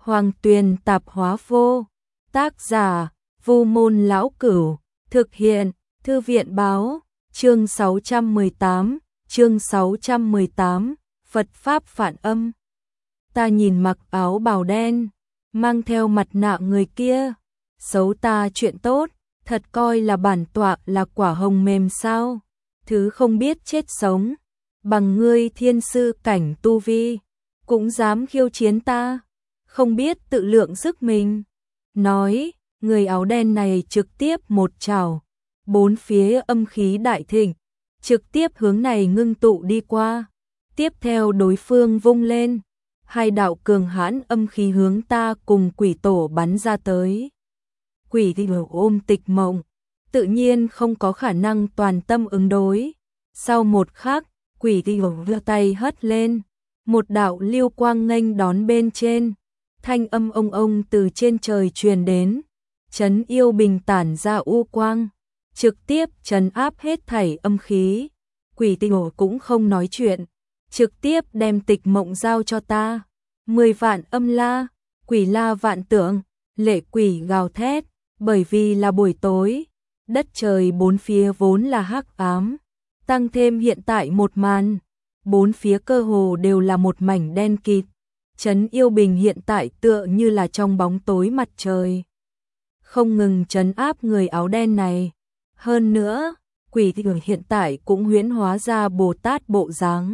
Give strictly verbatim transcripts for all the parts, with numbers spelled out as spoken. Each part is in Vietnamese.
Hoàng Tuyền Tạp Hóa Vô. Tác giả Vu Môn Lão Cửu. Thực hiện Thư viện Báo. Chương sáu trăm mười tám. Chương sáu trăm mười tám. Phật Pháp Phản Âm. Ta nhìn mặc áo bào đen, mang theo mặt nạ người kia, xấu ta chuyện tốt, thật coi là bản tọa là quả hồng mềm sao? Thứ không biết chết sống, bằng ngươi thiên sư cảnh tu vi, cũng dám khiêu chiến ta, không biết tự lượng sức mình. Nói, người áo đen này trực tiếp một trảo, bốn phía âm khí đại thịnh, trực tiếp hướng này ngưng tụ đi qua. Tiếp theo đối phương vung lên, hai đạo cường hãn âm khí hướng ta cùng quỷ tổ bắn ra tới. Quỷ thì ôm Tịch Mộng, tự nhiên không có khả năng toàn tâm ứng đối. Sau một khắc, quỷ thì giơ tay hất lên, một đạo lưu quang nghênh đón bên trên, thanh âm ông ông từ trên trời truyền đến, trấn yêu bình tản ra u quang, trực tiếp trấn áp hết thảy âm khí. Quỷ thì cũng không nói chuyện, trực tiếp đem Tịch Mộng giao cho ta. Mười vạn âm la, quỷ la vạn tượng, lệ quỷ gào thét, bởi vì là buổi tối, đất trời bốn phía vốn là hắc ám, tăng thêm hiện tại một màn, bốn phía cơ hồ đều là một mảnh đen kịt. Trấn yêu bình hiện tại tựa như là trong bóng tối mặt trời, không ngừng trấn áp người áo đen này. Hơn nữa, quỷ thì hiện tại cũng huyễn hóa ra Bồ Tát bộ dáng.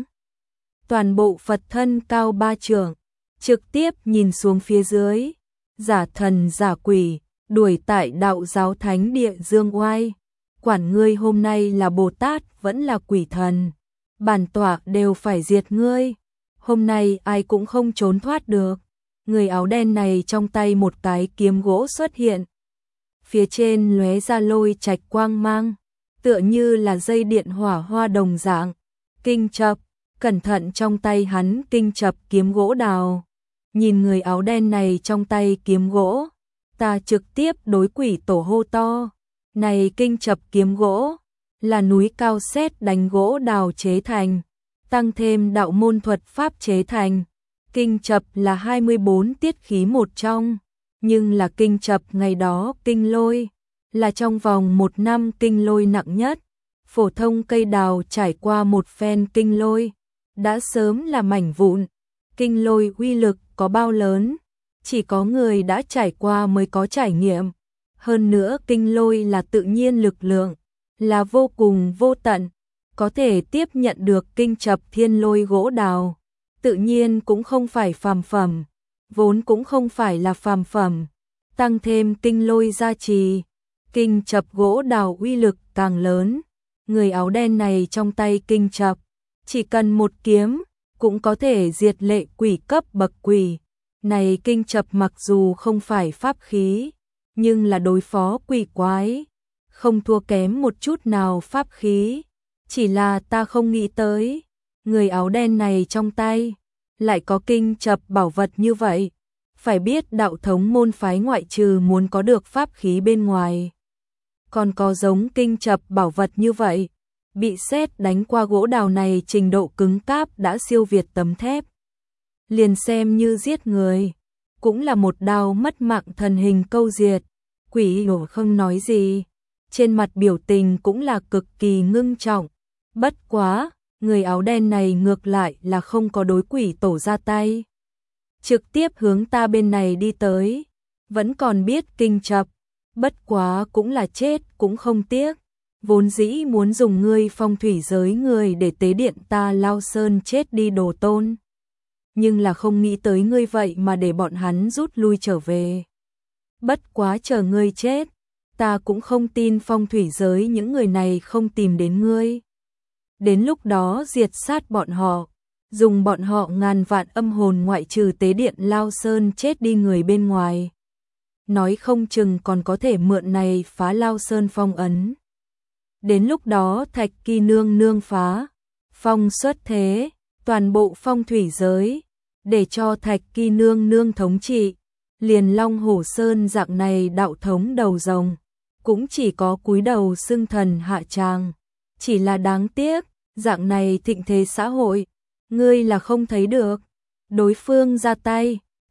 Toàn bộ Phật thân cao ba trượng, trực tiếp nhìn xuống phía dưới, giả thần giả quỷ, đuổi tại đạo giáo thánh địa dương oai. Quản ngươi hôm nay là Bồ Tát vẫn là quỷ thần, bản tọa đều phải diệt ngươi. Hôm nay ai cũng không trốn thoát được. Người áo đen này trong tay một cái kiếm gỗ xuất hiện, phía trên lóe ra lôi trạch quang mang, tựa như là dây điện hỏa hoa đồng dạng. Kinh chập, cẩn thận trong tay hắn kinh chập kiếm gỗ đào. Nhìn người áo đen này trong tay kiếm gỗ, ta trực tiếp đối quỷ tổ hô to. Này kinh chập kiếm gỗ, là núi cao sét đánh gỗ đào chế thành, tăng thêm đạo môn thuật pháp chế thành. Kinh chập là hai mươi bốn tiết khí một trong, nhưng là kinh chập ngày đó kinh lôi, là trong vòng một năm kinh lôi nặng nhất. Phổ thông cây đào trải qua một phen kinh lôi, đã sớm là mảnh vụn. Kinh lôi uy lực có bao lớn, chỉ có người đã trải qua mới có trải nghiệm. Hơn nữa kinh lôi là tự nhiên lực lượng, là vô cùng vô tận, có thể tiếp nhận được kinh chập thiên lôi gỗ đào, tự nhiên cũng không phải phàm phẩm, vốn cũng không phải là phàm phẩm, tăng thêm kinh lôi gia trì, kinh chập gỗ đào uy lực càng lớn. Người áo đen này trong tay kinh chập, chỉ cần một kiếm cũng có thể diệt lệ quỷ cấp bậc quỷ. Này kinh chập mặc dù không phải pháp khí, nhưng là đối phó quỷ quái, không thua kém một chút nào pháp khí. Chỉ là ta không nghĩ tới, người áo đen này trong tay lại có kinh chập bảo vật như vậy. Phải biết đạo thống môn phái ngoại trừ muốn có được pháp khí bên ngoài, còn có giống kinh chập bảo vật như vậy. Bị sét đánh qua gỗ đào này trình độ cứng cáp đã siêu việt tấm thép. Liền xem như giết người, cũng là một đao mất mạng thần hình câu diệt. Quỷ ổ không nói gì, trên mặt biểu tình cũng là cực kỳ ngưng trọng. Bất quá, người áo đen này ngược lại là không có đối quỷ tổ ra tay, trực tiếp hướng ta bên này đi tới. Vẫn còn biết kinh chập, bất quá cũng là chết cũng không tiếc. Vốn dĩ muốn dùng ngươi phong thủy giới người để tế điện ta Lao Sơn chết đi đồ tôn, nhưng là không nghĩ tới ngươi vậy mà để bọn hắn rút lui trở về. Bất quá chờ ngươi chết, ta cũng không tin phong thủy giới những người này không tìm đến ngươi. Đến lúc đó diệt sát bọn họ, dùng bọn họ ngàn vạn âm hồn ngoại trừ tế điện Lao Sơn chết đi người bên ngoài. Nói không chừng còn có thể mượn này phá Lao Sơn phong ấn. Đến lúc đó Thạch Kỳ nương nương phá phong xuất thế, toàn bộ phong thủy giới, để cho Thạch Kỳ nương nương thống trị. Liền Long Hổ Sơn dạng này đạo thống đầu rồng, cũng chỉ có cúi đầu xưng thần hạ tràng. Chỉ là đáng tiếc, dạng này thịnh thế xã hội, ngươi là không thấy được. Đối phương ra tay,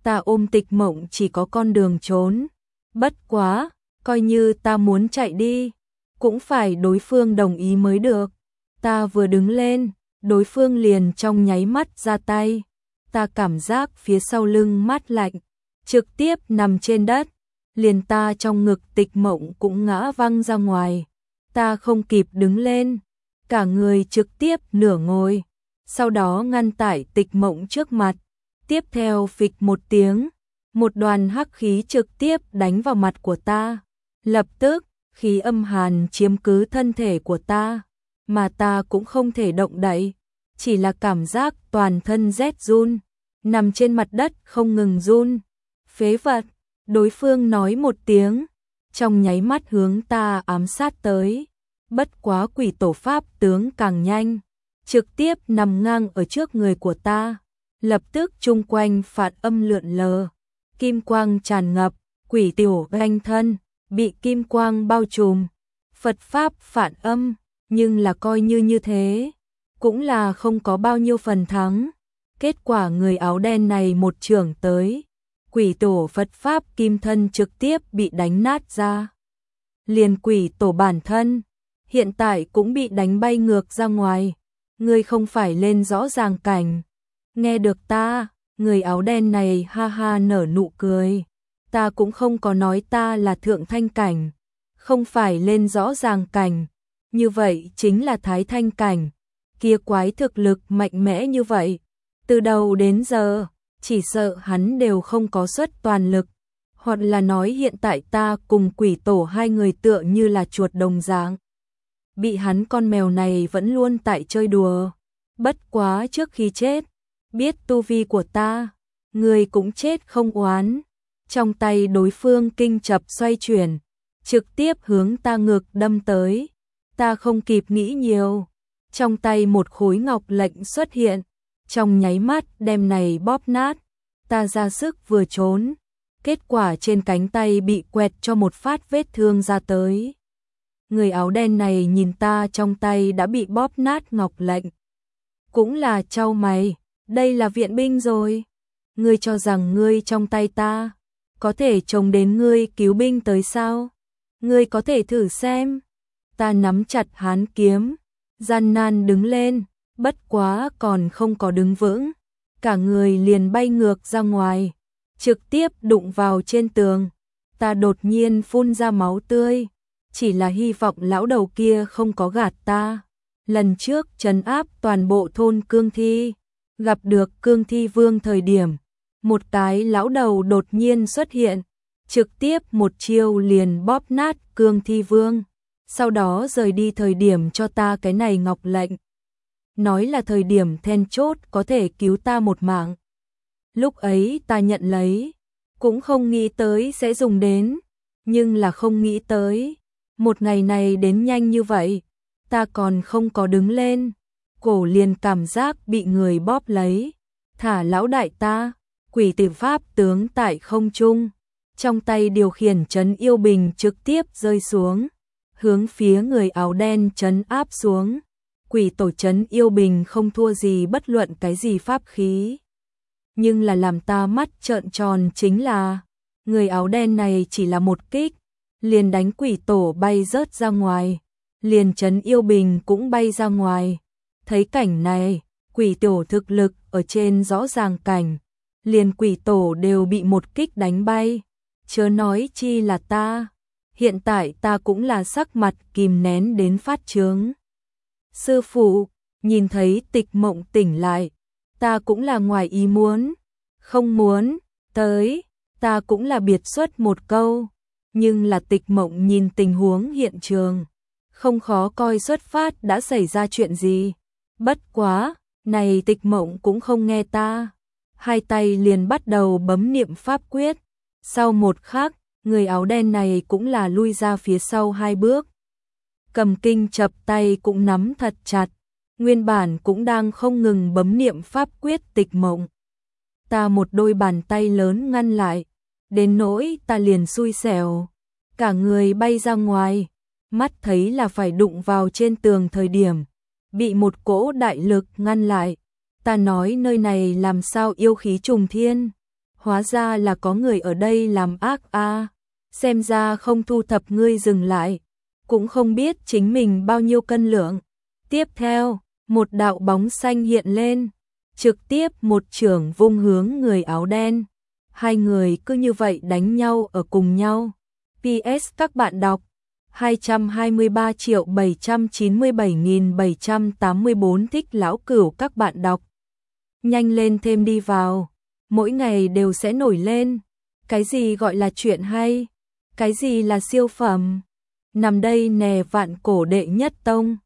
ta ôm Tịch Mộng chỉ có con đường trốn. Bất quá, coi như ta muốn chạy đi, cũng phải đối phương đồng ý mới được. Ta vừa đứng lên, đối phương liền trong nháy mắt ra tay. Ta cảm giác phía sau lưng mát lạnh, trực tiếp nằm trên đất. Liền ta trong ngực Tịch Mộng cũng ngã văng ra ngoài. Ta không kịp đứng lên, cả người trực tiếp nửa ngồi. Sau đó ngăn tại Tịch Mộng trước mặt. Tiếp theo phịch một tiếng, một đoàn hắc khí trực tiếp đánh vào mặt của ta. Lập tức, khí âm hàn chiếm cứ thân thể của ta, mà ta cũng không thể động đậy, chỉ là cảm giác toàn thân rét run, nằm trên mặt đất không ngừng run. Phế vật, đối phương nói một tiếng, trong nháy mắt hướng ta ám sát tới. Bất quá quỷ tổ pháp tướng càng nhanh, trực tiếp nằm ngang ở trước người của ta. Lập tức chung quanh phản âm lượn lờ, kim quang tràn ngập, quỷ tiểu ganh thân, bị kim quang bao trùm. Phật pháp phản âm, nhưng là coi như như thế, cũng là không có bao nhiêu phần thắng. Kết quả người áo đen này một chưởng tới, quỷ tổ Phật pháp kim thân trực tiếp bị đánh nát ra. Liền quỷ tổ bản thân, hiện tại cũng bị đánh bay ngược ra ngoài. Ngươi không phải lên rõ ràng cảnh. Nghe được ta, người áo đen này ha ha nở nụ cười. Ta cũng không có nói ta là thượng thanh cảnh, không phải lên rõ ràng cảnh, như vậy chính là thái thanh cảnh. Kia quái thực lực mạnh mẽ như vậy, từ đầu đến giờ, chỉ sợ hắn đều không có xuất toàn lực. Hoặc là nói hiện tại ta cùng quỷ tổ hai người tựa như là chuột đồng dạng. Bị hắn con mèo này vẫn luôn tại chơi đùa. Bất quá trước khi chết, biết tu vi của ta, người cũng chết không oán. Trong tay đối phương kinh chập xoay chuyển, trực tiếp hướng ta ngực đâm tới. Ta không kịp nghĩ nhiều, trong tay một khối ngọc lệnh xuất hiện, trong nháy mắt đem này bóp nát. Ta ra sức vừa trốn, kết quả trên cánh tay bị quẹt cho một phát vết thương ra tới. Người áo đen này nhìn ta trong tay đã bị bóp nát ngọc lệnh, cũng là chau mày, đây là viện binh rồi. Ngươi cho rằng ngươi trong tay ta có thể trông đến ngươi cứu binh tới sao? Ngươi có thể thử xem. Ta nắm chặt hán kiếm, gian nan đứng lên, bất quá còn không có đứng vững, cả người liền bay ngược ra ngoài, trực tiếp đụng vào trên tường. Ta đột nhiên phun ra máu tươi, chỉ là hy vọng lão đầu kia không có gạt ta. Lần trước trấn áp toàn bộ thôn Cương Thi, gặp được Cương Thi Vương thời điểm, một cái lão đầu đột nhiên xuất hiện, trực tiếp một chiêu liền bóp nát Cương Thi Vương, sau đó rời đi thời điểm cho ta cái này ngọc lệnh. Nói là thời điểm then chốt có thể cứu ta một mạng. Lúc ấy ta nhận lấy, cũng không nghĩ tới sẽ dùng đến, nhưng là không nghĩ tới, một ngày này đến nhanh như vậy, ta còn không có đứng lên, cổ liền cảm giác bị người bóp lấy. Thả lão đại ta, quỷ tử pháp tướng tại không trung, trong tay điều khiển trấn yêu bình trực tiếp rơi xuống, hướng phía người áo đen trấn áp xuống. Quỷ tổ trấn yêu bình không thua gì bất luận cái gì pháp khí. Nhưng là làm ta mắt trợn tròn chính là, người áo đen này chỉ là một kích, liền đánh quỷ tổ bay rớt ra ngoài, liền trấn yêu bình cũng bay ra ngoài. Thấy cảnh này, quỷ tổ thực lực ở trên rõ ràng cảnh, liền quỷ tổ đều bị một kích đánh bay, chớ nói chi là ta. Hiện tại ta cũng là sắc mặt kìm nén đến phát trướng. Sư phụ, nhìn thấy Tịch Mộng tỉnh lại, ta cũng là ngoài ý muốn, không muốn tới, ta cũng là biệt xuất một câu, nhưng là Tịch Mộng nhìn tình huống hiện trường, không khó coi xuất phát đã xảy ra chuyện gì. Bất quá, này Tịch Mộng cũng không nghe ta, hai tay liền bắt đầu bấm niệm pháp quyết. Sau một khắc, người áo đen này cũng là lui ra phía sau hai bước, cầm kinh chập tay cũng nắm thật chặt, nguyên bản cũng đang không ngừng bấm niệm pháp quyết Tịch Mộng. Ta một đôi bàn tay lớn ngăn lại, đến nỗi ta liền xui xẻo, cả người bay ra ngoài, mắt thấy là phải đụng vào trên tường thời điểm, bị một cỗ đại lực ngăn lại. Ta nói nơi này làm sao yêu khí trùng thiên, hóa ra là có người ở đây làm ác a. Xem ra không thu thập ngươi dừng lại, cũng không biết chính mình bao nhiêu cân lượng. Tiếp theo, một đạo bóng xanh hiện lên, trực tiếp một chưởng vung hướng người áo đen. Hai người cứ như vậy đánh nhau ở cùng nhau. pê ét các bạn đọc hai trăm hai mươi ba triệu bảy trăm chín mươi bảy nghìn bảy trăm tám mươi tư thích lão cửu các bạn đọc. Nhanh lên thêm đi vào, mỗi ngày đều sẽ nổi lên. Cái gì gọi là chuyện hay? Cái gì là siêu phẩm? Nằm đây nè vạn cổ đệ nhất tông.